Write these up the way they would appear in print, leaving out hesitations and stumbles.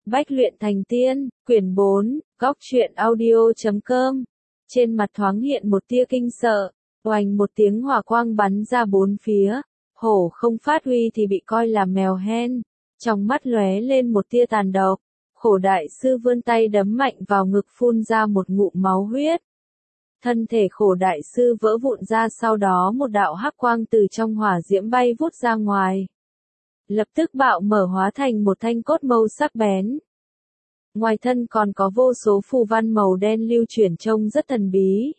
Bách luyện thành tiên, quyển 4, góc truyện audio.com. Trên mặt thoáng hiện một tia kinh sợ, oành một tiếng hỏa quang bắn ra bốn phía. Hổ không phát huy thì bị coi là mèo hen. Trong mắt lóe lên một tia tàn độc. Khổ đại sư vươn tay đấm mạnh vào ngực phun ra một ngụm máu huyết. Thân thể khổ đại sư vỡ vụn ra, sau đó một đạo hắc quang từ trong hỏa diễm bay vút ra ngoài. Lập tức bạo mở hóa thành một thanh cốt mâu sắc bén. Ngoài thân còn có vô số phù văn màu đen lưu chuyển trông rất thần bí.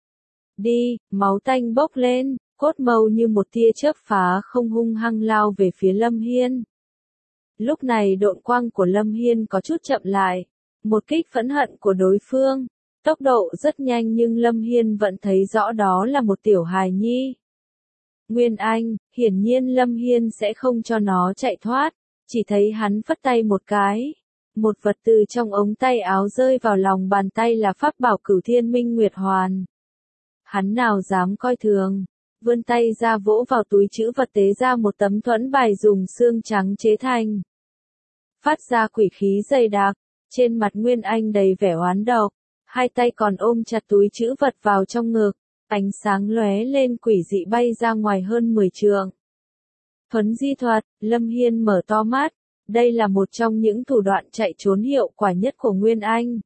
Đi, máu tanh bốc lên, cốt mâu như một tia chớp phá không hung hăng lao về phía Lâm Hiên. Lúc này độn quang của Lâm Hiên có chút chậm lại, một kích phẫn hận của đối phương, tốc độ rất nhanh nhưng Lâm Hiên vẫn thấy rõ đó là một tiểu hài nhi. Nguyên Anh, hiển nhiên Lâm Hiên sẽ không cho nó chạy thoát, chỉ thấy hắn phất tay một cái. Một vật từ trong ống tay áo rơi vào lòng bàn tay là pháp bảo Cửu Thiên Minh Nguyệt Hoàn. Hắn nào dám coi thường, vươn tay ra vỗ vào túi trữ vật tế ra một tấm thuẫn bài dùng xương trắng chế thành. Phát ra quỷ khí dày đặc, trên mặt Nguyên Anh đầy vẻ oán độc, hai tay còn ôm chặt túi trữ vật vào trong ngực, ánh sáng lóe lên quỷ dị bay ra ngoài hơn 10 trượng. Thuấn di thuật, Lâm Hiên mở to mắt. Đây là một trong những thủ đoạn chạy trốn hiệu quả nhất của Nguyên Anh.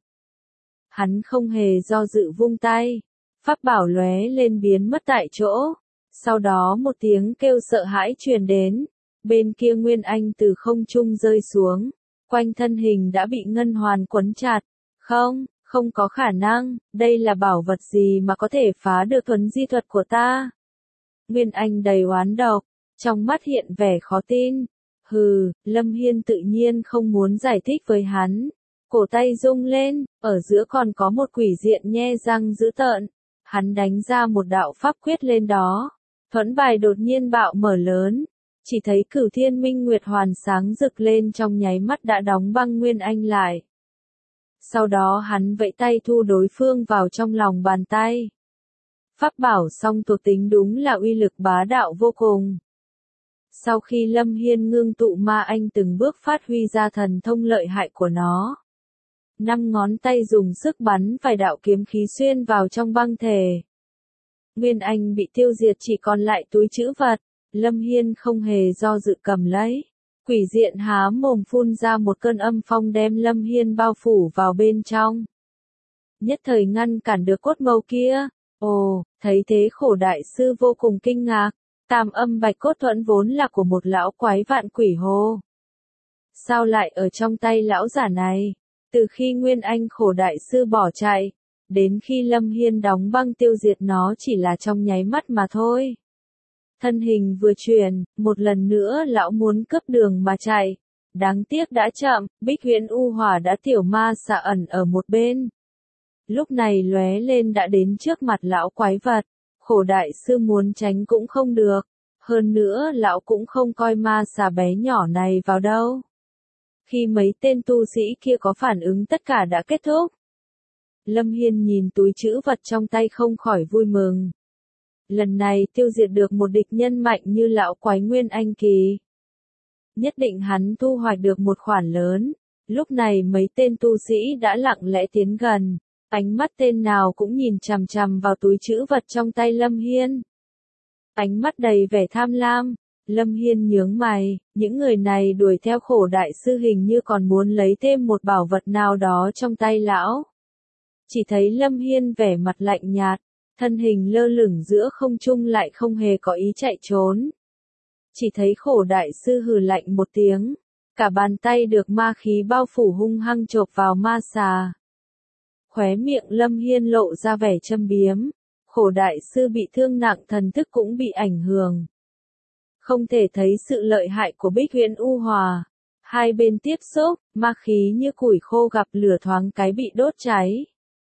Hắn không hề do dự vung tay, pháp bảo lóe lên biến mất tại chỗ. Sau đó một tiếng kêu sợ hãi truyền đến, bên kia Nguyên Anh từ không trung rơi xuống, quanh thân hình đã bị ngân hoàn quấn chặt. Không có khả năng, đây là bảo vật gì mà có thể phá được thuấn di thuật của ta? Nguyên Anh đầy oán độc, trong mắt hiện vẻ khó tin. Hừ, Lâm Hiên tự nhiên không muốn giải thích với hắn. Cổ tay rung lên, ở giữa còn có một quỷ diện nhe răng dữ tợn. Hắn đánh ra một đạo pháp quyết lên đó. Thuẫn bài đột nhiên bạo mở lớn. Chỉ thấy Cửu Thiên Minh Nguyệt Hoàn sáng rực lên trong nháy mắt đã đóng băng Nguyên Anh lại. Sau đó hắn vẫy tay thu đối phương vào trong lòng bàn tay. Pháp bảo song thuộc tính đúng là uy lực bá đạo vô cùng. Sau khi Lâm Hiên ngưng tụ ma anh từng bước phát huy ra thần thông lợi hại của nó. 5 ngón tay dùng sức bắn vài đạo kiếm khí xuyên vào trong băng thể. Nguyên Anh bị tiêu diệt, chỉ còn lại túi trữ vật. Lâm Hiên không hề do dự cầm lấy. Quỷ diện há mồm phun ra một cơn âm phong đem Lâm Hiên bao phủ vào bên trong. Nhất thời ngăn cản được cốt mâu kia. Ồ, thấy thế khổ đại sư vô cùng kinh ngạc. Tam âm bạch cốt thuẫn vốn là của một lão quái vạn quỷ hồ. Sao lại ở trong tay lão giả này? Từ khi Nguyên Anh khổ đại sư bỏ chạy, đến khi Lâm Hiên đóng băng tiêu diệt nó chỉ là trong nháy mắt mà thôi. Thân hình vừa chuyển, một lần nữa lão muốn cướp đường mà chạy. Đáng tiếc đã chậm, Bích Huyễn U Hỏa đã tiểu ma xạ ẩn ở một bên. Lúc này lóe lên đã đến trước mặt lão quái vật. Khổ đại sư muốn tránh cũng không được. Hơn nữa lão cũng không coi ma xà bé nhỏ này vào đâu. Khi mấy tên tu sĩ kia có phản ứng tất cả đã kết thúc. Lâm Hiên nhìn túi trữ vật trong tay không khỏi vui mừng. Lần này tiêu diệt được một địch nhân mạnh như lão quái Nguyên Anh kỳ. Nhất định hắn thu hoạch được một khoản lớn. Lúc này mấy tên tu sĩ đã lặng lẽ tiến gần. Ánh mắt tên nào cũng nhìn chằm chằm vào túi trữ vật trong tay Lâm Hiên. Ánh mắt đầy vẻ tham lam. Lâm Hiên nhướng mày, những người này đuổi theo khổ đại sư hình như còn muốn lấy thêm một bảo vật nào đó trong tay lão. Chỉ thấy Lâm Hiên vẻ mặt lạnh nhạt, thân hình lơ lửng giữa không trung lại không hề có ý chạy trốn. Chỉ thấy khổ đại sư hừ lạnh một tiếng, cả bàn tay được ma khí bao phủ hung hăng chộp vào ma xà. Khóe miệng Lâm Hiên lộ ra vẻ châm biếm, khổ đại sư bị thương nặng, thần thức cũng bị ảnh hưởng. Không thể thấy sự lợi hại của Bích Huyễn U Hỏa. Hai bên tiếp xúc, ma khí như củi khô gặp lửa thoáng cái bị đốt cháy.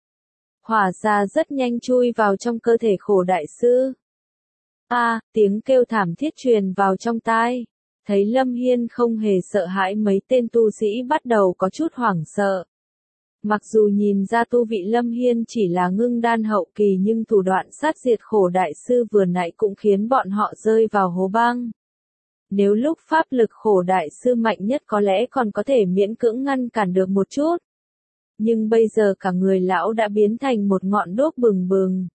Hỏa ra rất nhanh chui vào trong cơ thể khổ đại sư. Tiếng kêu thảm thiết truyền vào trong tai. Thấy Lâm Hiên không hề sợ hãi, mấy tên tu sĩ bắt đầu có chút hoảng sợ. Mặc dù nhìn ra tu vị Lâm Hiên chỉ là ngưng đan hậu kỳ nhưng thủ đoạn sát diệt khổ đại sư vừa nãy cũng khiến bọn họ rơi vào hố băng. Nếu lúc pháp lực khổ đại sư mạnh nhất có lẽ còn có thể miễn cưỡng ngăn cản được một chút. Nhưng bây giờ cả người lão đã biến thành một ngọn đuốc bừng bừng.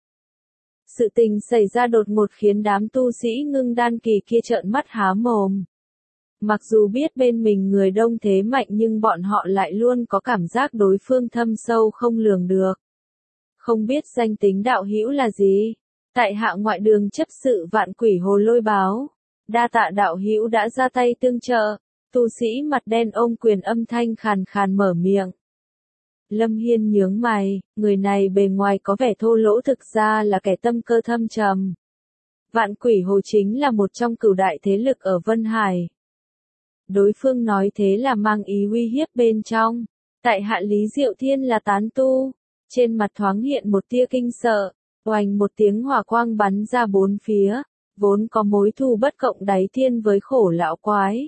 Sự tình xảy ra đột ngột khiến đám tu sĩ ngưng đan kỳ kia trợn mắt há mồm. Mặc dù biết bên mình người đông thế mạnh nhưng bọn họ lại luôn có cảm giác đối phương thâm sâu không lường được. Không biết danh tính đạo hữu là gì? Tại hạ ngoại đường chấp sự Vạn Quỷ Hồ Lôi báo. Đa tạ đạo hữu đã ra tay tương trợ. Tu sĩ mặt đen ôm quyền âm thanh khàn khàn mở miệng. Lâm Hiên nhướng mày, người này bề ngoài có vẻ thô lỗ thực ra là kẻ tâm cơ thâm trầm. Vạn Quỷ Hồ chính là một trong cửu đại thế lực ở Vân Hải. Đối phương nói thế là mang ý uy hiếp bên trong. Tại hạ Lý Diệu Thiên là tán tu. Trên mặt thoáng hiện một tia kinh sợ. Oành một tiếng hỏa quang bắn ra bốn phía. Vốn có mối thù bất cộng đáy thiên với khổ lão quái.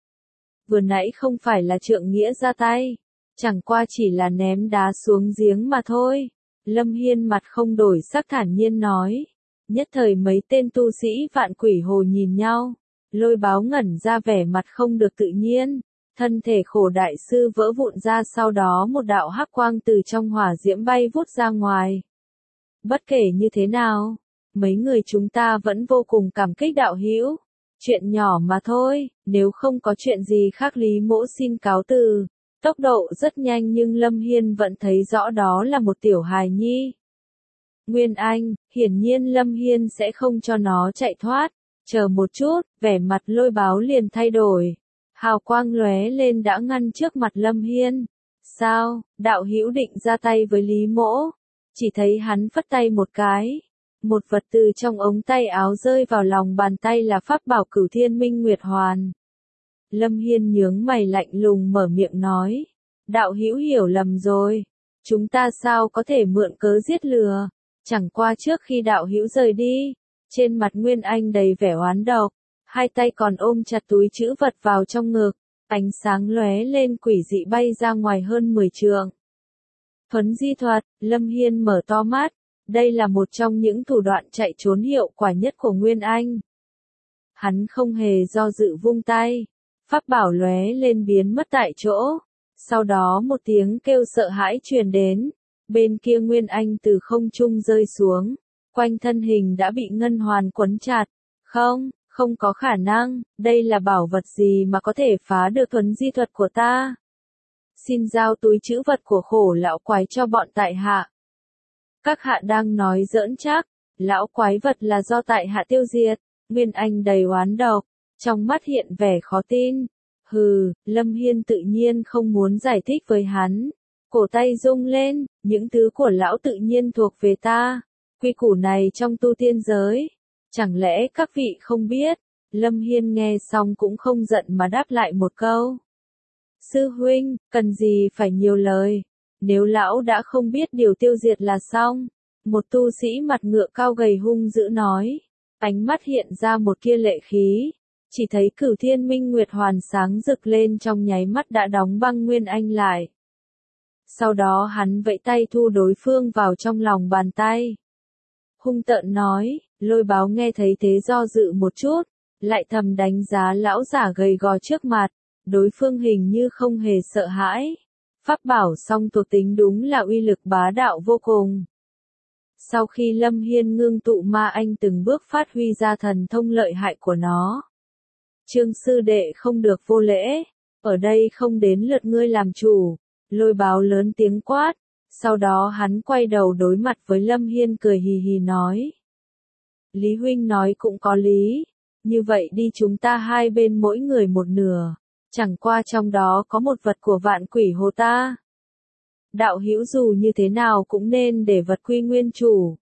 Vừa nãy không phải là trượng nghĩa ra tay. Chẳng qua chỉ là ném đá xuống giếng mà thôi. Lâm Hiên mặt không đổi sắc thản nhiên nói. Nhất thời mấy tên tu sĩ Vạn Quỷ Hồ nhìn nhau. Lôi báo ngẩn ra vẻ mặt không được tự nhiên. Thân thể khổ đại sư vỡ vụn ra, sau đó một đạo hắc quang từ trong hỏa diễm bay vút ra ngoài. Bất kể như thế nào, mấy người chúng ta vẫn vô cùng cảm kích đạo hữu. Chuyện nhỏ mà thôi, nếu không có chuyện gì khác Lý Mỗ xin cáo từ. Tốc độ rất nhanh nhưng Lâm Hiên vẫn thấy rõ đó là một tiểu hài nhi. Nguyên Anh, hiển nhiên Lâm Hiên sẽ không cho nó chạy thoát. Chờ một chút, vẻ mặt Lôi báo liền thay đổi. Hào quang lóe lên đã ngăn trước mặt Lâm Hiên. Sao, đạo hữu định ra tay với Lý Mỗ? Chỉ thấy hắn phất tay một cái. Một vật từ trong ống tay áo rơi vào lòng bàn tay là pháp bảo Cửu Thiên Minh Nguyệt Hoàn. Lâm Hiên nhướng mày lạnh lùng mở miệng nói. Đạo hữu hiểu lầm rồi. Chúng ta sao có thể mượn cớ giết lừa. Chẳng qua trước khi đạo hữu rời đi. Trên mặt Nguyên Anh đầy vẻ oán độc. Hai tay còn ôm chặt túi trữ vật vào trong ngực. Ánh sáng lóe lên quỷ dị bay ra ngoài hơn 10 trượng. Thuấn di thuật, Lâm Hiên mở to mắt. Đây là một trong những thủ đoạn chạy trốn hiệu quả nhất của Nguyên Anh. Hắn không hề do dự vung tay. Pháp bảo lóe lên biến mất tại chỗ. Sau đó một tiếng kêu sợ hãi truyền đến. Bên kia Nguyên Anh từ không trung rơi xuống. Quanh thân hình đã bị ngân hoàn quấn chặt. Không có khả năng, đây là bảo vật gì mà có thể phá được thuấn di thuật của ta. Xin giao túi trữ vật của khổ lão quái cho bọn tại hạ. Các hạ đang nói giỡn chắc, lão quái vật là do tại hạ tiêu diệt. Nguyên Anh đầy oán độc, trong mắt hiện vẻ khó tin. Hừ, Lâm Hiên tự nhiên không muốn giải thích với hắn. Cổ tay rung lên, những thứ của lão tự nhiên thuộc về ta. Quy củ này trong tu tiên giới. Chẳng lẽ các vị không biết? Lâm Hiên nghe xong cũng không giận mà đáp lại một câu. Sư huynh, cần gì phải nhiều lời. Nếu lão đã không biết điều tiêu diệt là xong. Một tu sĩ mặt ngựa cao gầy hung dữ nói. Ánh mắt hiện ra một kia lệ khí. Chỉ thấy Cửu Thiên Minh Nguyệt Hoàn sáng rực lên trong nháy mắt đã đóng băng Nguyên Anh lại. Sau đó hắn vẫy tay thu đối phương vào trong lòng bàn tay. Hung tợn nói, Lôi báo nghe thấy thế do dự một chút, lại thầm đánh giá lão giả gầy gò trước mặt, đối phương hình như không hề sợ hãi. Pháp bảo song thuộc tính đúng là uy lực bá đạo vô cùng. Sau khi Lâm Hiên ngưng tụ ma anh từng bước phát huy ra thần thông lợi hại của nó. Trương sư đệ không được vô lễ, ở đây không đến lượt ngươi làm chủ. Lôi báo lớn tiếng quát, sau đó hắn quay đầu đối mặt với Lâm Hiên cười hì hì nói. Lý huynh nói cũng có lý, như vậy đi chúng ta hai bên mỗi người một nửa, chẳng qua trong đó có một vật của Vạn Quỷ Hồ ta. Đạo hữu dù như thế nào cũng nên để vật quy nguyên chủ.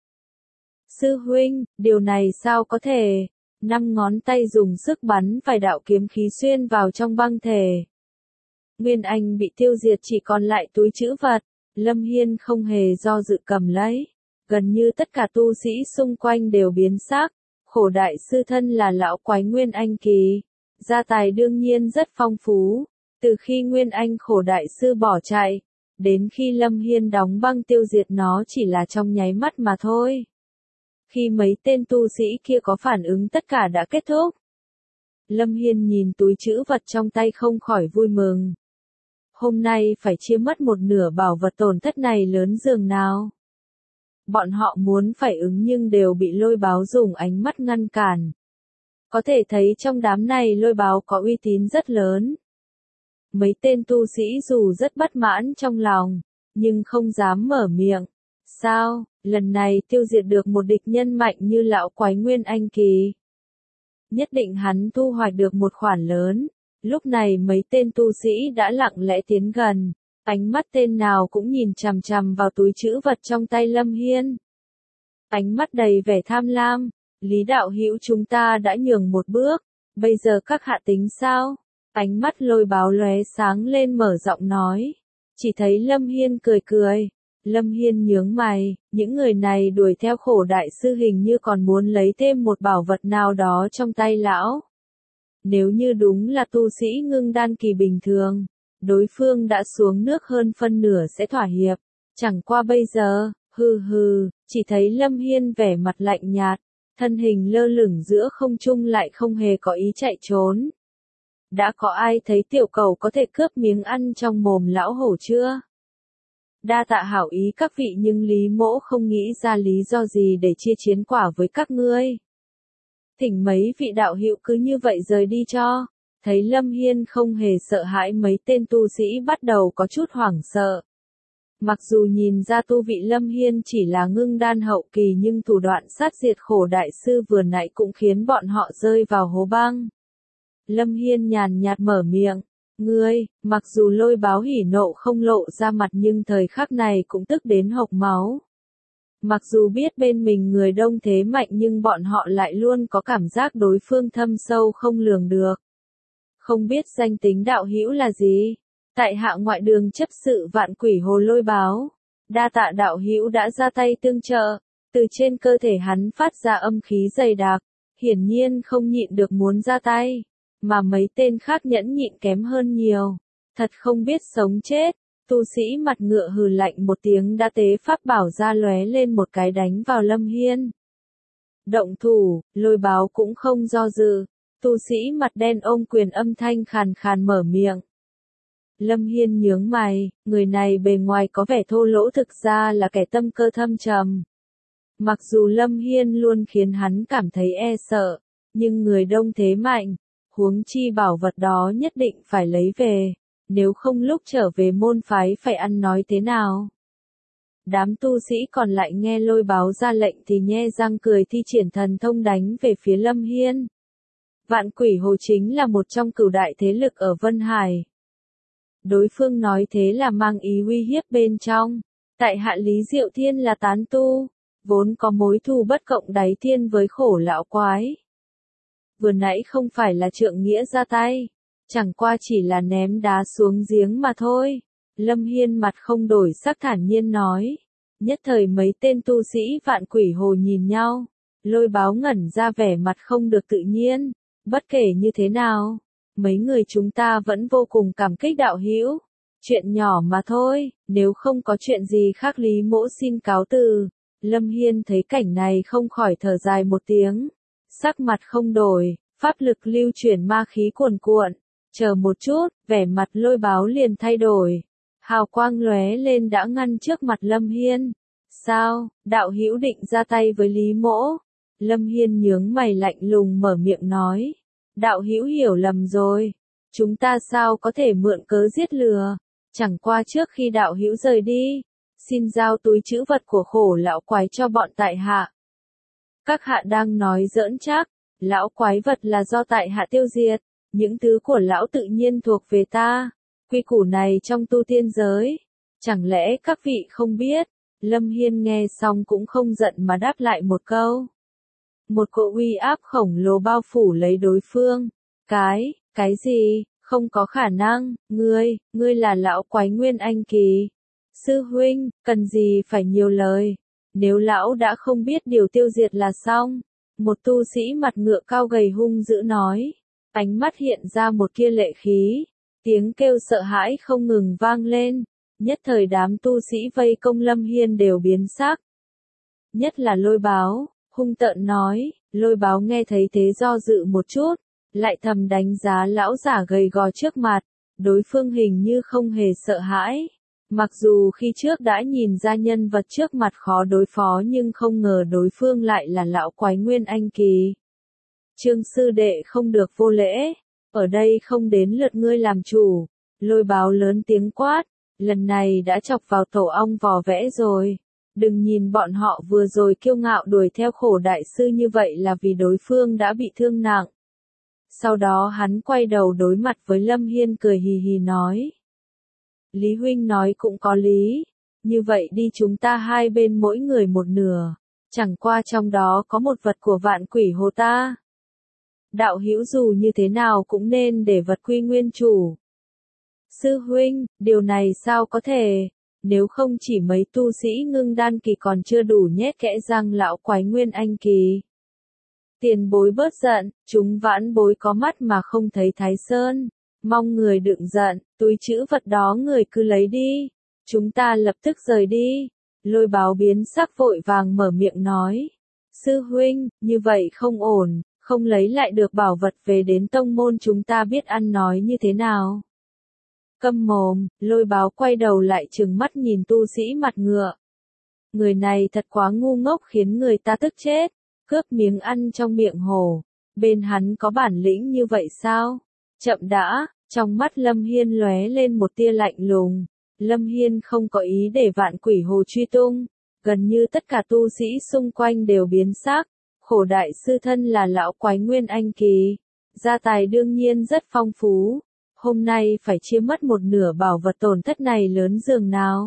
Sư huynh, điều này sao có thể? 5 ngón tay dùng sức bắn phải đạo kiếm khí xuyên vào trong băng thể. Nguyên Anh bị tiêu diệt chỉ còn lại túi trữ vật, Lâm Hiên không hề do dự cầm lấy. Gần như tất cả tu sĩ xung quanh đều biến sắc, khổ đại sư thân là lão quái Nguyên Anh kỳ. Gia tài đương nhiên rất phong phú, từ khi Nguyên Anh khổ đại sư bỏ chạy, đến khi Lâm Hiên đóng băng tiêu diệt nó chỉ là trong nháy mắt mà thôi. Khi mấy tên tu sĩ kia có phản ứng tất cả đã kết thúc. Lâm Hiên nhìn túi trữ vật trong tay không khỏi vui mừng. Hôm nay phải chia mất một nửa bảo vật tổn thất này lớn dường nào. Bọn họ muốn phải ứng nhưng đều bị Lôi Báo dùng ánh mắt ngăn cản. Có thể thấy trong đám này Lôi Báo có uy tín rất lớn. Mấy tên tu sĩ dù rất bất mãn trong lòng, nhưng không dám mở miệng. Sao, lần này tiêu diệt được một địch nhân mạnh như lão quái Nguyên Anh Kỳ. Nhất định hắn thu hoạch được một khoản lớn. Lúc này mấy tên tu sĩ đã lặng lẽ tiến gần. Ánh mắt tên nào cũng nhìn chằm chằm vào túi trữ vật trong tay Lâm Hiên. Ánh mắt đầy vẻ tham lam. Lý đạo hữu, chúng ta đã nhường một bước. Bây giờ các hạ tính sao? Ánh mắt Lôi Báo lóe sáng lên mở giọng nói. Chỉ thấy Lâm Hiên cười cười. Lâm Hiên nhướng mày, những người này đuổi theo Khổ đại sư hình như còn muốn lấy thêm một bảo vật nào đó trong tay lão. Nếu như đúng là tu sĩ ngưng đan kỳ bình thường, đối phương đã xuống nước hơn phân nửa sẽ thỏa hiệp. Chẳng qua bây giờ, chỉ thấy Lâm Hiên vẻ mặt lạnh nhạt, thân hình lơ lửng giữa không trung lại không hề có ý chạy trốn. Đã có ai thấy tiểu cầu có thể cướp miếng ăn trong mồm lão hổ chưa? Đa tạ hảo ý các vị, nhưng Lý mỗ không nghĩ ra lý do gì để chia chiến quả với các ngươi. Thỉnh mấy vị đạo hữu cứ như vậy rời đi cho. Thấy Lâm Hiên không hề sợ hãi, mấy tên tu sĩ bắt đầu có chút hoảng sợ. Mặc dù nhìn ra tu vị Lâm Hiên chỉ là ngưng đan hậu kỳ, nhưng thủ đoạn sát diệt Khổ đại sư vừa nãy cũng khiến bọn họ rơi vào hố băng. Lâm Hiên nhàn nhạt mở miệng. Ngươi, mặc dù Lôi Báo hỉ nộ không lộ ra mặt nhưng thời khắc này cũng tức đến hộc máu. Mặc dù biết bên mình người đông thế mạnh nhưng bọn họ lại luôn có cảm giác đối phương thâm sâu không lường được. Không biết danh tính đạo hữu là gì? Tại hạ ngoại đường chấp sự Vạn Quỷ Hồ Lôi Báo. Đa tạ đạo hữu đã ra tay tương trợ. Từ trên cơ thể hắn phát ra âm khí dày đặc, hiển nhiên không nhịn được muốn ra tay. Mà mấy tên khác nhẫn nhịn kém hơn nhiều. Thật không biết sống chết. Tu sĩ mặt ngựa hừ lạnh một tiếng đã tế pháp bảo ra lóe lên một cái đánh vào Lâm Hiên. Động thủ, Lôi Báo cũng không do dự. Tu sĩ mặt đen ôm quyền âm thanh khàn khàn mở miệng. Lâm Hiên nhướng mày, người này bề ngoài có vẻ thô lỗ thực ra là kẻ tâm cơ thâm trầm. Mặc dù Lâm Hiên luôn khiến hắn cảm thấy e sợ, nhưng người đông thế mạnh. Huống chi bảo vật đó nhất định phải lấy về, nếu không lúc trở về môn phái phải ăn nói thế nào. Đám tu sĩ còn lại nghe Lôi Báo ra lệnh thì nhe răng cười thi triển thần thông đánh về phía Lâm Hiên. Vạn Quỷ Hồ chính là một trong cửu đại thế lực ở Vân Hải. Đối phương nói thế là mang ý uy hiếp bên trong. Tại hạ Lý Diệu Thiên là tán tu, vốn có mối thù bất cộng đáy thiên với Khổ lão quái. Vừa nãy không phải là trượng nghĩa ra tay, chẳng qua chỉ là ném đá xuống giếng mà thôi. Lâm Hiên mặt không đổi sắc thản nhiên nói. Nhất thời mấy tên tu sĩ Vạn Quỷ Hồ nhìn nhau. Lôi Báo ngẩn ra vẻ mặt không được tự nhiên. Bất kể như thế nào, mấy người chúng ta vẫn vô cùng cảm kích đạo hữu. Chuyện nhỏ mà thôi, nếu không có chuyện gì khác Lý mỗ xin cáo từ. Lâm Hiên thấy cảnh này không khỏi thở dài một tiếng. Sắc mặt không đổi, pháp lực lưu chuyển ma khí cuồn cuộn. Chờ một chút, vẻ mặt Lôi Báo liền thay đổi. Hào quang lóe lên đã ngăn trước mặt Lâm Hiên. Sao, đạo hữu định ra tay với Lý mỗ? Lâm Hiên nhướng mày lạnh lùng mở miệng nói. Đạo hữu hiểu lầm rồi. Chúng ta sao có thể mượn cớ giết lừa? Chẳng qua trước khi đạo hữu rời đi, xin giao túi trữ vật của Khổ lão quái cho bọn tại hạ. Các hạ đang nói giỡn chắc, lão quái vật là do tại hạ tiêu diệt, những thứ của lão tự nhiên thuộc về ta. Quy củ này trong tu tiên giới, chẳng lẽ các vị không biết? Lâm Hiên nghe xong cũng không giận mà đáp lại một câu. Một cỗ uy áp khổng lồ bao phủ lấy đối phương. Cái gì, không có khả năng, ngươi là lão quái Nguyên Anh Kỳ. Sư huynh, cần gì phải nhiều lời, nếu lão đã không biết điều tiêu diệt là xong. Một tu sĩ mặt ngựa cao gầy hung dữ nói, ánh mắt hiện ra một tia lệ khí, tiếng kêu sợ hãi không ngừng vang lên, nhất thời đám tu sĩ vây công Lâm Hiên đều biến sắc. Nhất là Lôi Báo, hung tợn nói. Lôi Báo nghe thấy thế do dự một chút, lại thầm đánh giá lão giả gầy gò trước mặt, đối phương hình như không hề sợ hãi. Mặc dù khi trước đã nhìn ra nhân vật trước mặt khó đối phó nhưng không ngờ đối phương lại là lão quái Nguyên Anh kỳ. Trương sư đệ không được vô lễ, ở đây không đến lượt ngươi làm chủ. Lôi báo lớn tiếng quát, lần này đã chọc vào tổ ong vò vẽ rồi. Đừng nhìn bọn họ vừa rồi kiêu ngạo đuổi theo Khổ đại sư như vậy là vì đối phương đã bị thương nặng. Sau đó hắn quay đầu đối mặt với Lâm Hiên cười hì hì nói. Lý huynh nói cũng có lý, như vậy đi chúng ta hai bên mỗi người một nửa, chẳng qua trong đó có một vật của Vạn Quỷ Hồ ta. Đạo hữu dù như thế nào cũng nên để vật quy nguyên chủ. Sư huynh, điều này sao có thể, nếu không chỉ mấy tu sĩ ngưng đan kỳ còn chưa đủ nhét kẽ răng lão quái Nguyên Anh kỳ. Tiền bối bớt giận, chúng vãn bối có mắt mà không thấy Thái Sơn, mong người đừng giận, túi trữ vật đó người cứ lấy đi, chúng ta lập tức rời đi. Lôi báo biến sắc vội vàng mở miệng nói, sư huynh, như vậy không ổn, không lấy lại được bảo vật về đến tông môn chúng ta biết ăn nói như thế nào. Câm mồm, lôi báo quay đầu lại trừng mắt nhìn tu sĩ mặt ngựa. Người này thật quá ngu ngốc khiến người ta tức chết, cướp miếng ăn trong miệng hổ, bên hắn có bản lĩnh như vậy sao? Chậm đã, trong mắt Lâm Hiên lóe lên một tia lạnh lùng. Lâm Hiên không có ý để Vạn Quỷ Hồ truy tung, gần như tất cả tu sĩ xung quanh đều biến sắc. Khổ đại sư thân là lão quái Nguyên Anh kỳ, gia tài đương nhiên rất phong phú, hôm nay phải chia mất một nửa bảo vật tổn thất này lớn dường nào.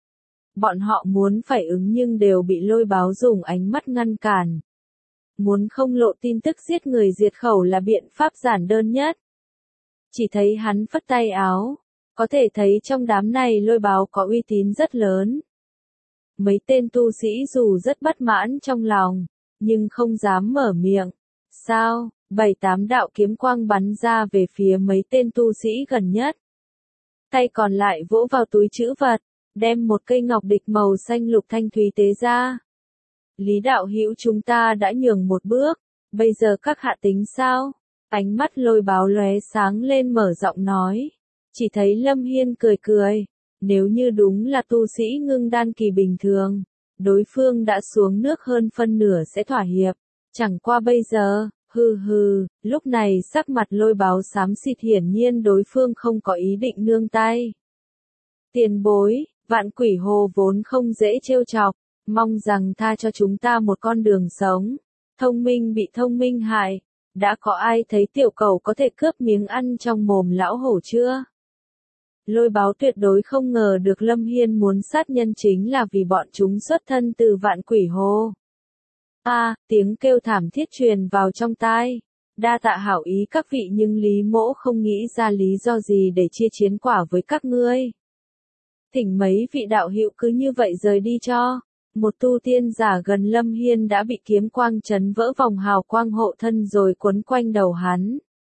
Bọn họ muốn phải ứng nhưng đều bị lôi báo dùng ánh mắt ngăn cản. Muốn không lộ tin tức giết người diệt khẩu là biện pháp giản đơn nhất. Chỉ thấy hắn phất tay áo, có thể thấy trong đám này lôi báo có uy tín rất lớn. Mấy tên tu sĩ dù rất bất mãn trong lòng, nhưng không dám mở miệng. Sao? 7-8 đạo kiếm quang bắn ra về phía mấy tên tu sĩ gần nhất. Tay còn lại vỗ vào túi trữ vật, đem một cây ngọc địch màu xanh lục thanh thúy tế ra. Lý đạo hữu chúng ta đã nhường một bước, bây giờ các hạ tính sao? Ánh mắt lôi báo lóe sáng lên mở giọng nói. Chỉ thấy Lâm Hiên cười cười, nếu như đúng là tu sĩ ngưng đan kỳ bình thường, đối phương đã xuống nước hơn phân nửa sẽ thỏa hiệp, chẳng qua bây giờ, lúc này sắc mặt lôi báo xám xịt hiển nhiên đối phương không có ý định nương tay. Tiền bối, Vạn Quỷ Hồ vốn không dễ trêu chọc, mong rằng tha cho chúng ta một con đường sống, thông minh bị thông minh hại, đã có ai thấy tiểu cầu có thể cướp miếng ăn trong mồm lão hổ chưa? Lôi báo tuyệt đối không ngờ được Lâm Hiên muốn sát nhân chính là vì bọn chúng xuất thân từ Vạn Quỷ Hồ. Tiếng kêu thảm thiết truyền vào trong tai. Đa tạ hảo ý các vị nhưng Lý Mỗ không nghĩ ra lý do gì để chia chiến quả với các ngươi. Thỉnh mấy vị đạo hữu cứ như vậy rời đi cho. Một tu tiên giả gần Lâm Hiên đã bị kiếm quang chấn vỡ vòng hào quang hộ thân rồi quấn quanh đầu hắn.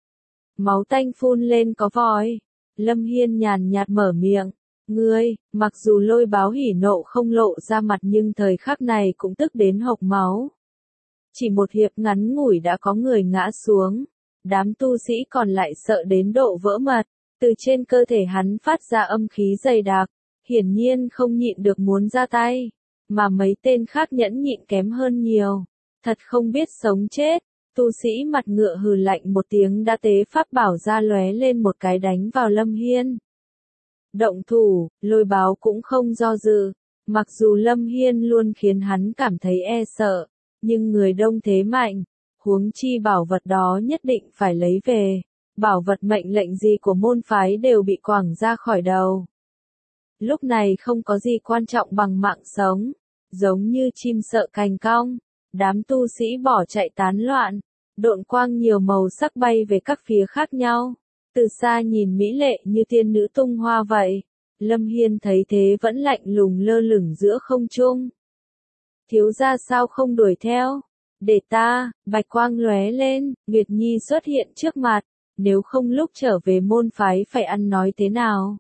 Máu tanh phun lên có vòi. Lâm Hiên nhàn nhạt mở miệng. Ngươi, mặc dù lôi báo hỉ nộ không lộ ra mặt nhưng thời khắc này cũng tức đến hộc máu. Chỉ một hiệp ngắn ngủi đã có người ngã xuống. Đám tu sĩ còn lại sợ đến độ vỡ mật. Từ trên cơ thể hắn phát ra âm khí dày đặc. Hiển nhiên không nhịn được muốn ra tay. Mà mấy tên khác nhẫn nhịn kém hơn nhiều. Thật không biết sống chết. Tu sĩ mặt ngựa hừ lạnh một tiếng đã tế pháp bảo ra lóe lên một cái đánh vào Lâm Hiên. Động thủ, lôi báo cũng không do dự. Mặc dù Lâm Hiên luôn khiến hắn cảm thấy e sợ. Nhưng người đông thế mạnh. Huống chi bảo vật đó nhất định phải lấy về. Bảo vật mệnh lệnh gì của môn phái đều bị quẳng ra khỏi đầu. Lúc này không có gì quan trọng bằng mạng sống. Giống như chim sợ cành cong. Đám tu sĩ bỏ chạy tán loạn. Độn quang nhiều màu sắc bay về các phía khác nhau. Từ xa nhìn mỹ lệ như tiên nữ tung hoa vậy. Lâm Hiên thấy thế vẫn lạnh lùng lơ lửng giữa không trung. Thiếu gia sao không đuổi theo? Để ta, bạch quang lóe lên, Nguyệt Nhi xuất hiện trước mặt. Nếu không lúc trở về môn phái phải ăn nói thế nào?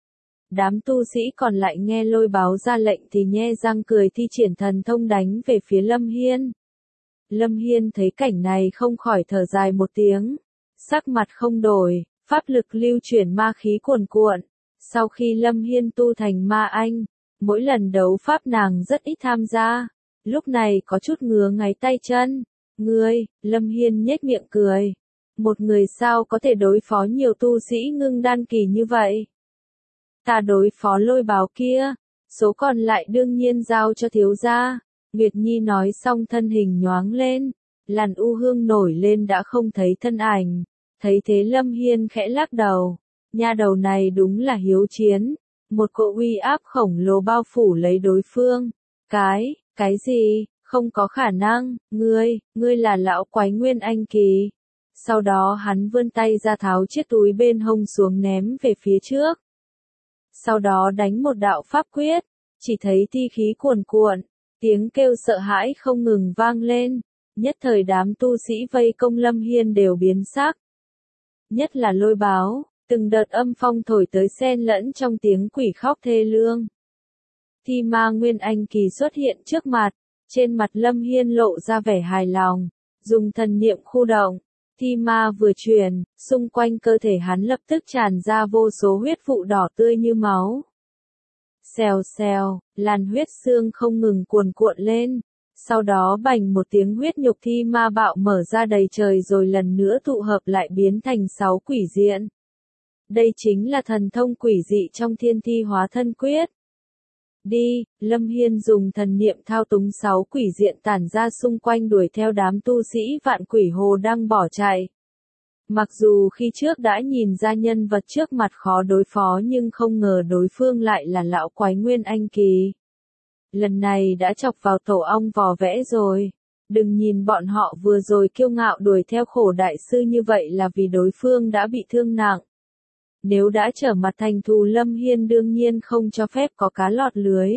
Đám tu sĩ còn lại nghe lôi báo ra lệnh thì nhe răng cười thi triển thần thông đánh về phía Lâm Hiên. Lâm Hiên thấy cảnh này không khỏi thở dài một tiếng. sắc mặt không đổi, pháp lực lưu chuyển ma khí cuồn cuộn. Sau khi Lâm Hiên tu thành ma anh, mỗi lần đấu pháp nàng rất ít tham gia, lúc này có chút ngứa ngáy tay chân. Ngươi, Lâm Hiên nhếch miệng cười. Một người sao có thể đối phó nhiều tu sĩ ngưng đan kỳ như vậy? Ta đối phó Lôi Báo kia, số còn lại đương nhiên giao cho thiếu gia. Nguyệt Nhi nói xong thân hình nhoáng lên, làn u hương nổi lên đã không thấy thân ảnh. Thấy thế Lâm Hiên khẽ lắc đầu, nha đầu này đúng là hiếu chiến, một cỗ uy áp khổng lồ bao phủ lấy đối phương. Cái gì, không có khả năng, ngươi là lão quái nguyên anh kỳ. Sau đó hắn vươn tay ra tháo chiếc túi bên hông xuống ném về phía trước. Sau đó đánh một đạo pháp quyết, chỉ thấy thi khí cuồn cuộn, tiếng kêu sợ hãi không ngừng vang lên, nhất thời đám tu sĩ vây công Lâm Hiên đều biến sắc. Nhất là Lôi Báo, từng đợt âm phong thổi tới xen lẫn trong tiếng quỷ khóc thê lương. Thi ma Nguyên Anh kỳ xuất hiện trước mặt, trên mặt Lâm Hiên lộ ra vẻ hài lòng, dùng thần niệm khu động. Thi ma vừa truyền, xung quanh cơ thể hắn lập tức tràn ra vô số huyết vụ đỏ tươi như máu. Xèo xèo, làn huyết xương không ngừng cuồn cuộn lên, sau đó bành một tiếng huyết nhục thi ma bạo mở ra đầy trời rồi lần nữa tụ hợp lại biến thành 6 quỷ diện. Đây chính là thần thông quỷ dị trong Thiên Thi Hóa Thân Quyết. Đi, Lâm Hiên dùng thần niệm thao túng 6 quỷ diện tản ra xung quanh đuổi theo đám tu sĩ Vạn Quỷ Hồ đang bỏ chạy. Mặc dù khi trước đã nhìn ra nhân vật trước mặt khó đối phó nhưng không ngờ đối phương lại là lão quái nguyên anh kỳ. Lần này đã chọc vào tổ ong vò vẽ rồi. Đừng nhìn bọn họ vừa rồi kiêu ngạo đuổi theo khổ đại sư như vậy là vì đối phương đã bị thương nặng. Nếu đã trở mặt thành thù Lâm Hiên đương nhiên không cho phép có cá lọt lưới.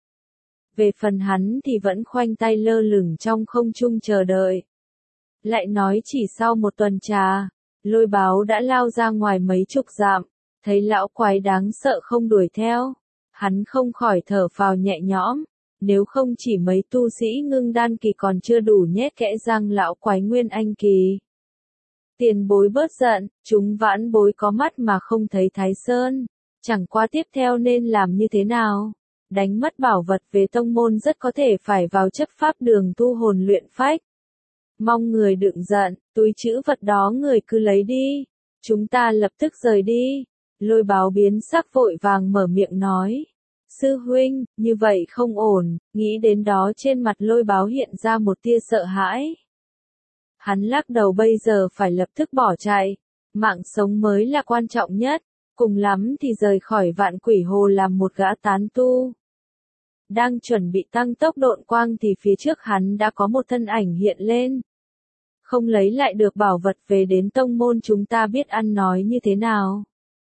Về phần hắn thì vẫn khoanh tay lơ lửng trong không trung chờ đợi. Lại nói chỉ sau một tuần trà, Lôi Báo đã lao ra ngoài mấy chục dặm, thấy lão quái đáng sợ không đuổi theo. Hắn không khỏi thở phào nhẹ nhõm, nếu không chỉ mấy tu sĩ ngưng đan kỳ còn chưa đủ nhét kẽ răng lão quái nguyên anh kỳ. Tiền bối bớt giận, chúng vãn bối có mắt mà không thấy Thái Sơn. Chẳng qua tiếp theo nên làm như thế nào? Đánh mất bảo vật về tông môn rất có thể phải vào chấp pháp đường tu hồn luyện phách. Mong người đừng giận, túi trữ vật đó người cứ lấy đi. Chúng ta lập tức rời đi. Lôi Báo biến sắc vội vàng mở miệng nói. Sư huynh, như vậy không ổn, nghĩ đến đó trên mặt Lôi Báo hiện ra một tia sợ hãi. Hắn lắc đầu bây giờ phải lập tức bỏ chạy, mạng sống mới là quan trọng nhất, cùng lắm thì rời khỏi Vạn Quỷ Hồ làm một gã tán tu. Đang chuẩn bị tăng tốc độn quang thì phía trước hắn đã có một thân ảnh hiện lên. Không lấy lại được bảo vật về đến tông môn chúng ta biết ăn nói như thế nào.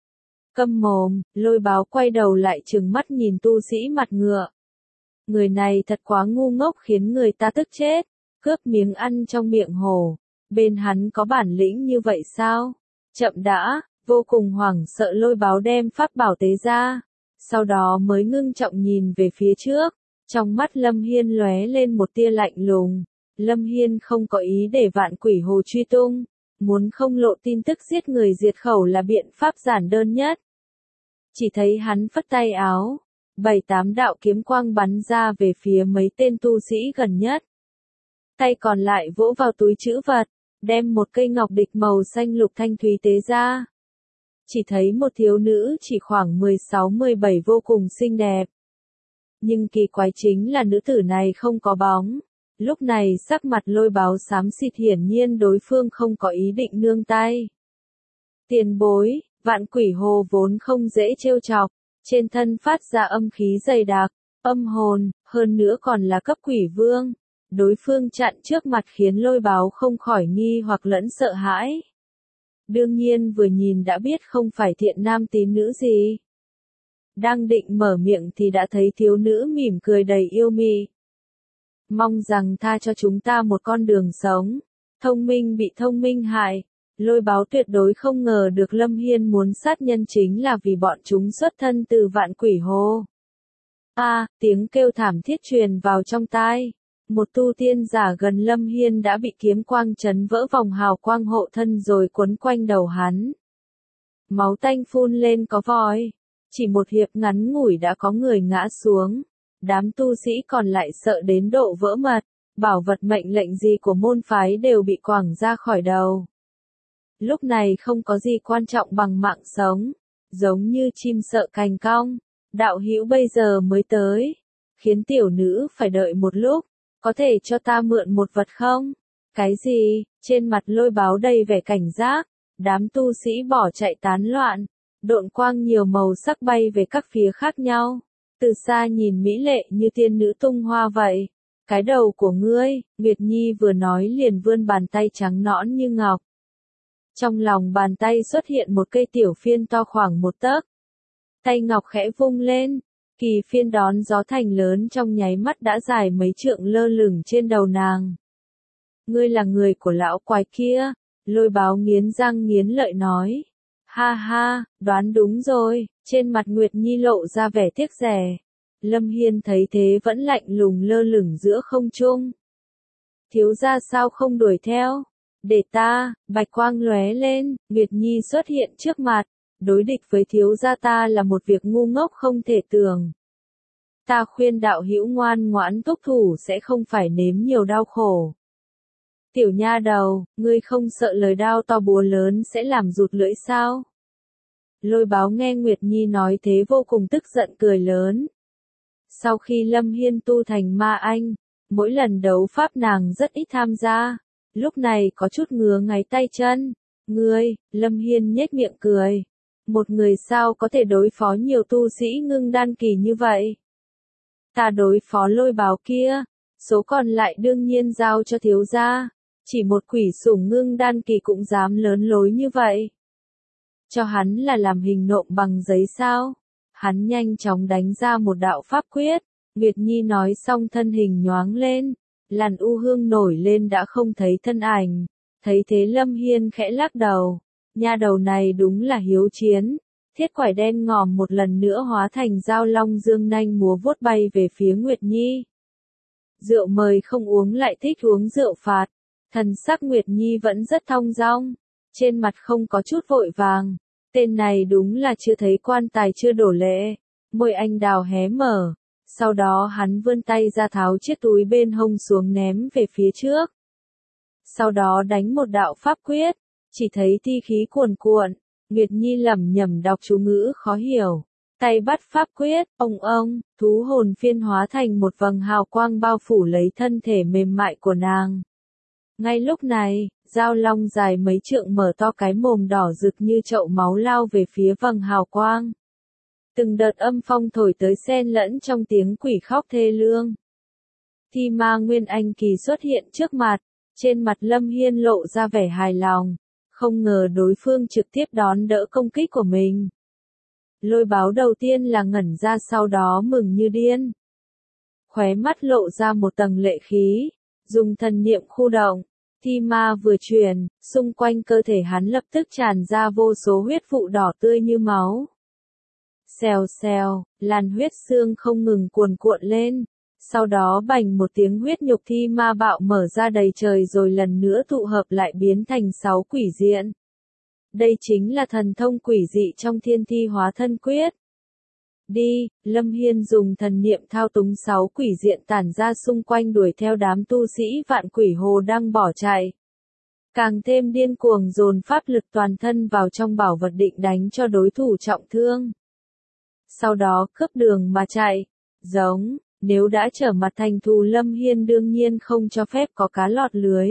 Câm mồm, Lôi Báo quay đầu lại trừng mắt nhìn tu sĩ mặt ngựa. Người này thật quá ngu ngốc khiến người ta tức chết. Cướp miếng ăn trong miệng hổ, bên hắn có bản lĩnh như vậy sao? Chậm đã, vô cùng hoảng sợ Lôi Báo đem pháp bảo tế ra, sau đó mới ngưng trọng nhìn về phía trước, trong mắt Lâm Hiên lóe lên một tia lạnh lùng. Lâm Hiên không có ý để Vạn Quỷ Hồ truy tung, muốn không lộ tin tức giết người diệt khẩu là biện pháp giản đơn nhất. Chỉ thấy hắn phất tay áo, 7-8 đạo kiếm quang bắn ra về phía mấy tên tu sĩ gần nhất. Tay còn lại vỗ vào túi trữ vật, đem một cây ngọc địch màu xanh lục thanh thúy tế ra. Chỉ thấy một thiếu nữ chỉ khoảng 16-17 vô cùng xinh đẹp. Nhưng kỳ quái chính là nữ tử này không có bóng. Lúc này sắc mặt Lôi Báo xám xịt hiển nhiên đối phương không có ý định nương tay. Tiền bối, Vạn Quỷ Hồ vốn không dễ trêu chọc, trên thân phát ra âm khí dày đặc, âm hồn, hơn nữa còn là cấp quỷ vương. Đối phương chặn trước mặt khiến Lôi Báo không khỏi nghi hoặc lẫn sợ hãi. Đương nhiên vừa nhìn đã biết không phải thiện nam tín nữ gì. Đang định mở miệng thì đã thấy thiếu nữ mỉm cười đầy yêu mị. Mong rằng tha cho chúng ta một con đường sống. Thông minh bị thông minh hại. Lôi Báo tuyệt đối không ngờ được Lâm Hiên muốn sát nhân chính là vì bọn chúng xuất thân từ Vạn Quỷ Hồ. Tiếng kêu thảm thiết truyền vào trong tai. một tu tiên giả gần Lâm Hiên đã bị kiếm quang chấn vỡ vòng hào quang hộ thân rồi quấn quanh đầu hắn. Máu tanh phun lên có vòi, chỉ một hiệp ngắn ngủi đã có người ngã xuống. Đám tu sĩ còn lại sợ đến độ vỡ mật, bảo vật mệnh lệnh gì của môn phái đều bị quẳng ra khỏi đầu. Lúc này không có gì quan trọng bằng mạng sống, giống như chim sợ cành cong. Đạo hữu bây giờ mới tới, khiến tiểu nữ phải đợi một lúc, có thể cho ta mượn một vật không? Cái gì? Trên mặt Lôi Báo đầy vẻ cảnh giác, đám tu sĩ bỏ chạy tán loạn, độn quang nhiều màu sắc bay về các phía khác nhau, từ xa nhìn mỹ lệ như tiên nữ tung hoa vậy. Cái đầu của ngươi, Nguyệt Nhi vừa nói liền vươn bàn tay trắng nõn như ngọc. Trong lòng bàn tay xuất hiện một cây tiểu phiên to khoảng 1 tấc. Tay ngọc khẽ vung lên, kỳ phiên đón gió thành lớn trong nháy mắt đã dài mấy trượng lơ lửng trên đầu nàng. Ngươi là người của lão quái kia, Lôi Báo nghiến răng nghiến lợi nói. Ha ha, đoán đúng rồi, trên mặt Nguyệt Nhi lộ ra vẻ tiếc rẻ. Lâm Hiên thấy thế vẫn lạnh lùng lơ lửng giữa không trung. Thiếu gia sao không đuổi theo? Để ta, bạch quang lóe lên, Nguyệt Nhi xuất hiện trước mặt. Đối địch với thiếu gia ta là một việc ngu ngốc không thể tưởng. Ta khuyên đạo hữu ngoan ngoãn thúc thủ sẽ không phải nếm nhiều đau khổ. Tiểu nha đầu, ngươi không sợ lời đao to búa lớn sẽ làm rụt lưỡi sao? Lôi Báo nghe Nguyệt Nhi nói thế vô cùng tức giận cười lớn. Sau khi Lâm Hiên tu thành ma anh, mỗi lần đấu pháp nàng rất ít tham gia, lúc này có chút ngứa ngáy tay chân. Ngươi, Lâm Hiên nhếch miệng cười. Một người sao có thể đối phó nhiều tu sĩ ngưng đan kỳ như vậy? Ta đối phó Lôi Báo kia, số còn lại đương nhiên giao cho thiếu gia. Chỉ một quỷ sủng ngưng đan kỳ cũng dám lớn lối như vậy. Cho hắn là làm hình nộm bằng giấy sao? Hắn nhanh chóng đánh ra một đạo pháp quyết. Nguyệt Nhi nói xong thân hình nhoáng lên, làn u hương nổi lên đã không thấy thân ảnh. Thấy thế Lâm Hiên khẽ lắc đầu. Nha đầu này đúng là hiếu chiến. Thiết quải đen ngòm một lần nữa hóa thành dao long dương nanh múa vuốt bay về phía Nguyệt Nhi. Rượu mời không uống lại thích uống rượu phạt. Thần sắc Nguyệt Nhi vẫn rất thong dong, trên mặt không có chút vội vàng. Tên này đúng là chưa thấy quan tài chưa đổ lệ. Môi anh đào hé mở, sau đó hắn vươn tay ra tháo chiếc túi bên hông xuống ném về phía trước. Sau đó đánh một đạo pháp quyết, chỉ thấy thi khí cuồn cuộn. Nguyệt Nhi lẩm nhẩm đọc chú ngữ khó hiểu. Tay bắt pháp quyết, ông, thú hồn phiên hóa thành một vầng hào quang bao phủ lấy thân thể mềm mại của nàng. Ngay lúc này, dao long dài mấy trượng mở to cái mồm đỏ rực như chậu máu lao về phía vầng hào quang. Từng đợt âm phong thổi tới xen lẫn trong tiếng quỷ khóc thê lương. Thi ma Nguyên Anh Kỳ xuất hiện trước mặt, trên mặt Lâm Hiên lộ ra vẻ hài lòng, không ngờ đối phương trực tiếp đón đỡ công kích của mình. Lôi Báo đầu tiên là ngẩn ra sau đó mừng như điên. Khóe mắt lộ ra một tầng lệ khí. Dùng thần niệm khu động, thi ma vừa truyền, xung quanh cơ thể hắn lập tức tràn ra vô số huyết vụ đỏ tươi như máu. Xèo xèo, làn huyết xương không ngừng cuồn cuộn lên, sau đó bành một tiếng huyết nhục thi ma bạo mở ra đầy trời rồi lần nữa tụ hợp lại biến thành 6 quỷ diện. Đây chính là thần thông quỷ dị trong Thiên Thi Hóa Thân Quyết. Đi, Lâm Hiên dùng thần niệm thao túng 6 quỷ diện tản ra xung quanh đuổi theo đám tu sĩ vạn quỷ hồ đang bỏ chạy. Càng thêm điên cuồng dồn pháp lực toàn thân vào trong bảo vật định đánh cho đối thủ trọng thương. Sau đó cướp đường mà chạy. Giống, nếu đã trở mặt thành thù Lâm Hiên đương nhiên không cho phép có cá lọt lưới.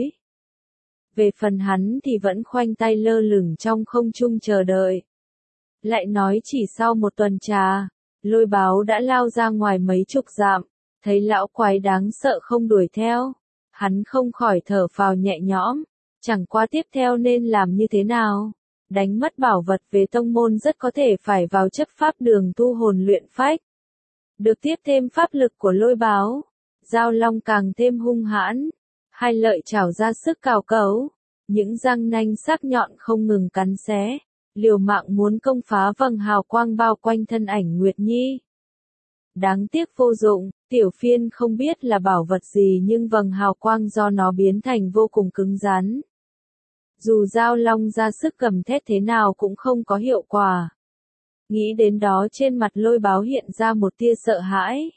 Về phần hắn thì vẫn khoanh tay lơ lửng trong không trung chờ đợi. Lại nói chỉ sau một tuần trà, Lôi Báo đã lao ra ngoài mấy chục dặm, thấy lão quái đáng sợ không đuổi theo. Hắn không khỏi thở phào nhẹ nhõm, chẳng qua tiếp theo nên làm như thế nào. Đánh mất bảo vật về tông môn rất có thể phải vào chấp pháp đường tu hồn luyện phách. Được tiếp thêm pháp lực của Lôi Báo, dao long càng thêm hung hãn, hai lợi chảo ra sức cào cấu, những răng nanh sắc nhọn không ngừng cắn xé, liều mạng muốn công phá vầng hào quang bao quanh thân ảnh Nguyệt Nhi. Đáng tiếc vô dụng, Tiểu phiên không biết là bảo vật gì nhưng vầng hào quang do nó biến thành vô cùng cứng rắn. Dù Giao Long ra sức gầm thét thế nào cũng không có hiệu quả. Nghĩ đến đó trên mặt Lôi Báo hiện ra một tia sợ hãi.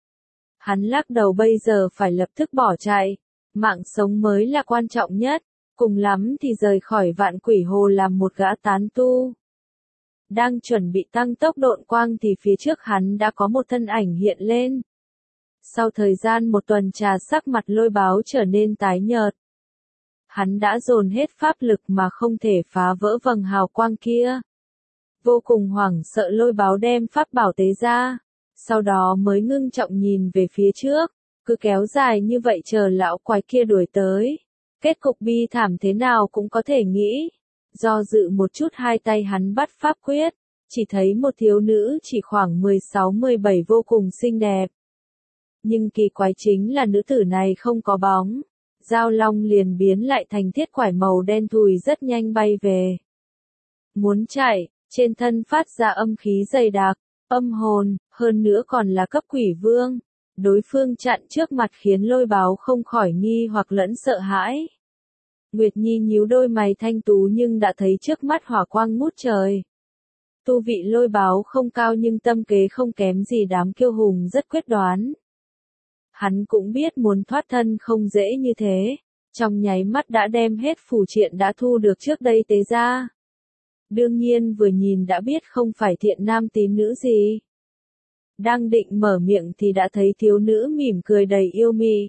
Hắn lắc đầu bây giờ phải lập tức bỏ chạy. Mạng sống mới là quan trọng nhất. Cùng lắm thì rời khỏi Vạn Quỷ Hồ làm một gã tán tu. Đang chuẩn bị tăng tốc độn quang thì phía trước hắn đã có một thân ảnh hiện lên. Sau thời gian một tuần trà sắc mặt Lôi Báo trở nên tái nhợt. Hắn đã dồn hết pháp lực mà không thể phá vỡ vầng hào quang kia. Vô cùng hoảng sợ Lôi Báo đem pháp bảo tế ra. Sau đó mới ngưng trọng nhìn về phía trước. Cứ kéo dài như vậy chờ lão quái kia đuổi tới. Kết cục bi thảm thế nào cũng có thể nghĩ. Do dự một chút hai tay hắn bắt pháp quyết. Chỉ thấy một thiếu nữ chỉ khoảng 16-17 vô cùng xinh đẹp. Nhưng kỳ quái chính là nữ tử này không có bóng. Giao Long liền biến lại thành thiết quải màu đen thùi rất nhanh bay về. Muốn chạy, trên thân phát ra âm khí dày đặc, âm hồn, hơn nữa còn là cấp quỷ vương. Đối phương chặn trước mặt khiến Lôi Báo không khỏi nghi hoặc lẫn sợ hãi. Nguyệt Nhi nhíu đôi mày thanh tú nhưng đã thấy trước mắt hỏa quang ngút trời. Tu vị Lôi Báo không cao nhưng tâm kế không kém gì đám kiêu hùng rất quyết đoán. Hắn cũng biết muốn thoát thân không dễ như thế, trong nháy mắt đã đem hết phù triện đã thu được trước đây tế ra. Đương nhiên vừa nhìn đã biết không phải thiện nam tín nữ gì. Đang định mở miệng thì đã thấy thiếu nữ mỉm cười đầy yêu mị.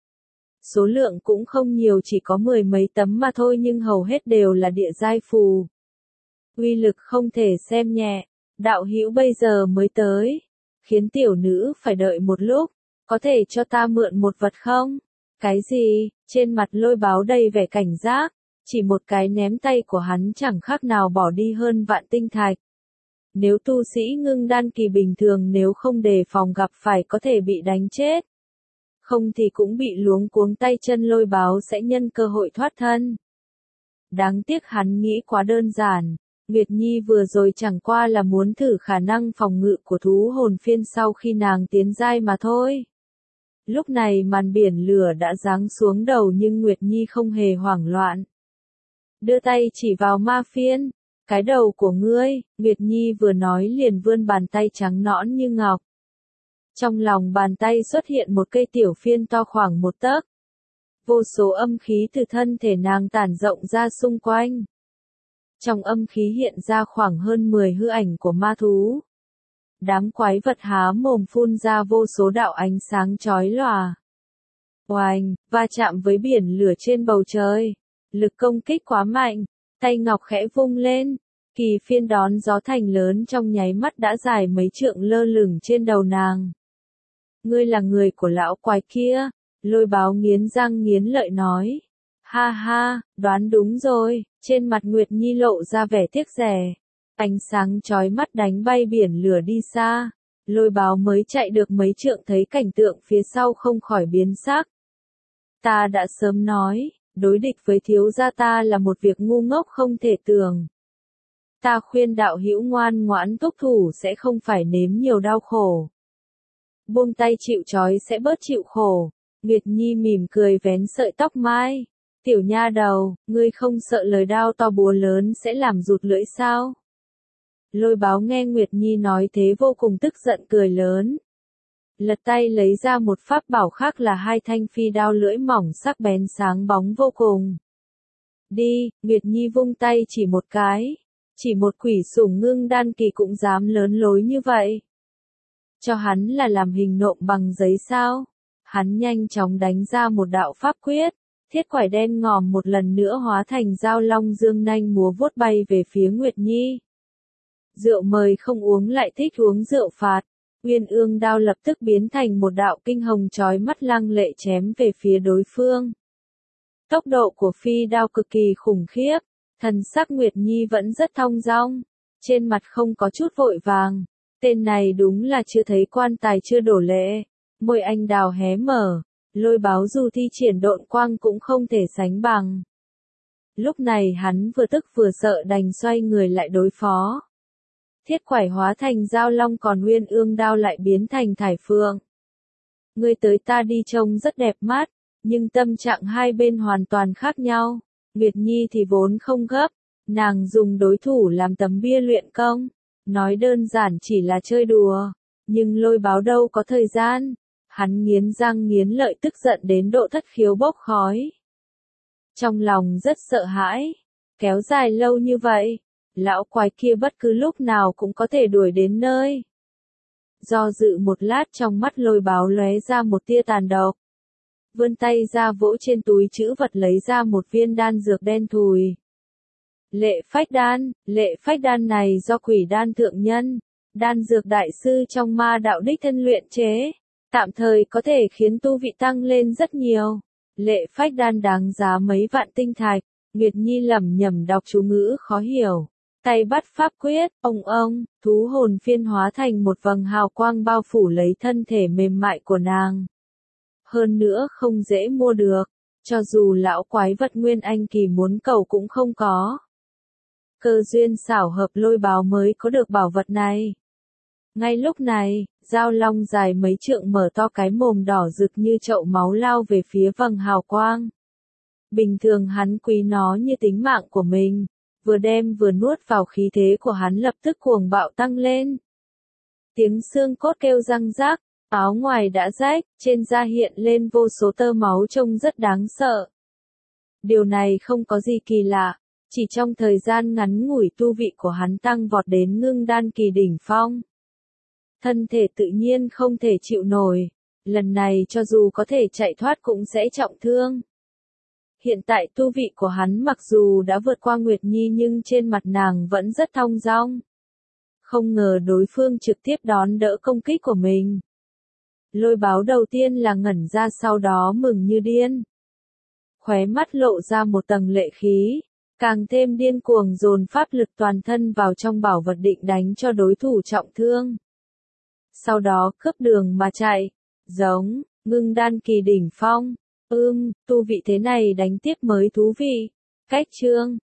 Số lượng cũng không nhiều chỉ có 10 mấy tấm mà thôi nhưng hầu hết đều là địa giai phù. Uy lực không thể xem nhẹ, đạo hữu bây giờ mới tới, khiến tiểu nữ phải đợi một lúc. Có thể cho ta mượn một vật không? Cái gì? Trên mặt Lôi Báo đầy vẻ cảnh giác, chỉ một cái ném tay của hắn chẳng khác nào bỏ đi hơn vạn tinh thạch. Nếu tu sĩ ngưng đan kỳ bình thường nếu không đề phòng gặp phải có thể bị đánh chết. Không thì cũng bị luống cuống tay chân Lôi Báo sẽ nhân cơ hội thoát thân. Đáng tiếc hắn nghĩ quá đơn giản. Nguyệt Nhi vừa rồi chẳng qua là muốn thử khả năng phòng ngự của thú hồn phiên sau khi nàng tiến giai mà thôi. Lúc này màn biển lửa đã giáng xuống đầu nhưng Nguyệt Nhi không hề hoảng loạn. Đưa tay chỉ vào ma phiên. Cái đầu của ngươi, Nguyệt Nhi vừa nói liền vươn bàn tay trắng nõn như ngọc. Trong lòng bàn tay xuất hiện một cây tiểu phiên to khoảng 1 tấc. Vô số âm khí từ thân thể nàng tản rộng ra xung quanh. Trong âm khí hiện ra khoảng hơn 10 hư ảnh của ma thú. Đám quái vật há mồm phun ra vô số đạo ánh sáng chói lòa. Oanh, va chạm với biển lửa trên bầu trời. Lực công kích quá mạnh, tay ngọc khẽ vung lên. Kỳ phiên đón gió thành lớn trong nháy mắt đã dài mấy trượng lơ lửng trên đầu nàng. Ngươi là người của lão quái kia, Lôi Báo nghiến răng nghiến lợi nói. Ha ha, đoán đúng rồi, trên mặt Nguyệt Nhi lộ ra vẻ tiếc rẻ. Ánh sáng chói mắt đánh bay biển lửa đi xa. Lôi Báo mới chạy được mấy trượng thấy cảnh tượng phía sau không khỏi biến sắc. Ta đã sớm nói, đối địch với thiếu gia ta là một việc ngu ngốc không thể tưởng. Ta khuyên đạo hữu ngoan ngoãn thúc thủ sẽ không phải nếm nhiều đau khổ. Buông tay chịu trói sẽ bớt chịu khổ. Nguyệt Nhi mỉm cười vén sợi tóc mai. Tiểu nha đầu, ngươi không sợ lời đao to búa lớn sẽ làm rụt lưỡi sao? Lôi Báo nghe Nguyệt Nhi nói thế vô cùng tức giận cười lớn. Lật tay lấy ra một pháp bảo khác là 2 thanh phi đao lưỡi mỏng sắc bén sáng bóng vô cùng. Đi, Nguyệt Nhi vung tay chỉ một cái. Chỉ một quỷ sủng ngưng đan kỳ cũng dám lớn lối như vậy. Cho hắn là làm hình nộm bằng giấy sao? Hắn nhanh chóng đánh ra một đạo pháp quyết. Thiết quải đen ngòm một lần nữa hóa thành dao long dương nanh múa vuốt bay về phía Nguyệt Nhi. Rượu mời không uống lại thích uống rượu phạt. Uyên ương đao lập tức biến thành một đạo kinh hồng chói mắt lăng lệ chém về phía đối phương. Tốc độ của phi đao cực kỳ khủng khiếp. Thần sắc Nguyệt Nhi vẫn rất thong dong. Trên mặt không có chút vội vàng. Tên này đúng là chưa thấy quan tài chưa đổ lệ. Môi anh đào hé mở. Lôi Báo dù thi triển độn quang cũng không thể sánh bằng. Lúc này hắn vừa tức vừa sợ đành xoay người lại đối phó. Thiết quải hóa thành dao long còn Uyên ương đao lại biến thành thải phượng. Ngươi tới ta đi trông rất đẹp mắt, nhưng tâm trạng hai bên hoàn toàn khác nhau. Nguyệt Nhi thì vốn không gấp, nàng dùng đối thủ làm tấm bia luyện công, nói đơn giản chỉ là chơi đùa, nhưng Lôi Báo đâu có thời gian, hắn nghiến răng nghiến lợi tức giận đến độ thất khiếu bốc khói. Trong lòng rất sợ hãi, kéo dài lâu như vậy, lão quái kia bất cứ lúc nào cũng có thể đuổi đến nơi. Do dự một lát trong mắt Lôi Báo lóe ra một tia tàn độc. Vươn tay ra vỗ trên túi trữ vật lấy ra một viên đan dược đen thùi. Lệ phách đan này do Quỷ Đan thượng nhân, đan dược đại sư trong ma đạo đích thân luyện chế, tạm thời có thể khiến tu vị tăng lên rất nhiều. Lệ phách đan đáng giá mấy vạn tinh thạch. Nguyệt Nhi lẩm nhẩm đọc chú ngữ khó hiểu, tay bắt pháp quyết, ông, thú hồn phiên hóa thành một vầng hào quang bao phủ lấy thân thể mềm mại của nàng. Hơn nữa không dễ mua được, cho dù lão quái vật Nguyên Anh kỳ muốn cầu cũng không có. Cơ duyên xảo hợp Lôi Báo mới có được bảo vật này. Ngay lúc này, Giao Long dài mấy trượng mở to cái mồm đỏ rực như chậu máu lao về phía vầng hào quang. Bình thường hắn quý nó như tính mạng của mình, vừa đem vừa nuốt vào khí thế của hắn lập tức cuồng bạo tăng lên. Tiếng xương cốt kêu răng rắc, áo ngoài đã rách, trên da hiện lên vô số tơ máu trông rất đáng sợ. Điều này không có gì kỳ lạ, chỉ trong thời gian ngắn ngủi tu vị của hắn tăng vọt đến ngưng đan kỳ đỉnh phong. Thân thể tự nhiên không thể chịu nổi, lần này cho dù có thể chạy thoát cũng sẽ trọng thương. Hiện tại tu vị của hắn mặc dù đã vượt qua Nguyệt Nhi nhưng trên mặt nàng vẫn rất thong dong. Không ngờ đối phương trực tiếp đón đỡ công kích của mình. Lôi Báo đầu tiên là ngẩn ra sau đó mừng như điên. Khóe mắt lộ ra một tầng lệ khí, càng thêm điên cuồng dồn pháp lực toàn thân vào trong bảo vật định đánh cho đối thủ trọng thương. Sau đó cướp đường mà chạy, giống, ngưng đan kỳ đỉnh phong, tu vị thế này đánh tiếp mới thú vị. Cách chương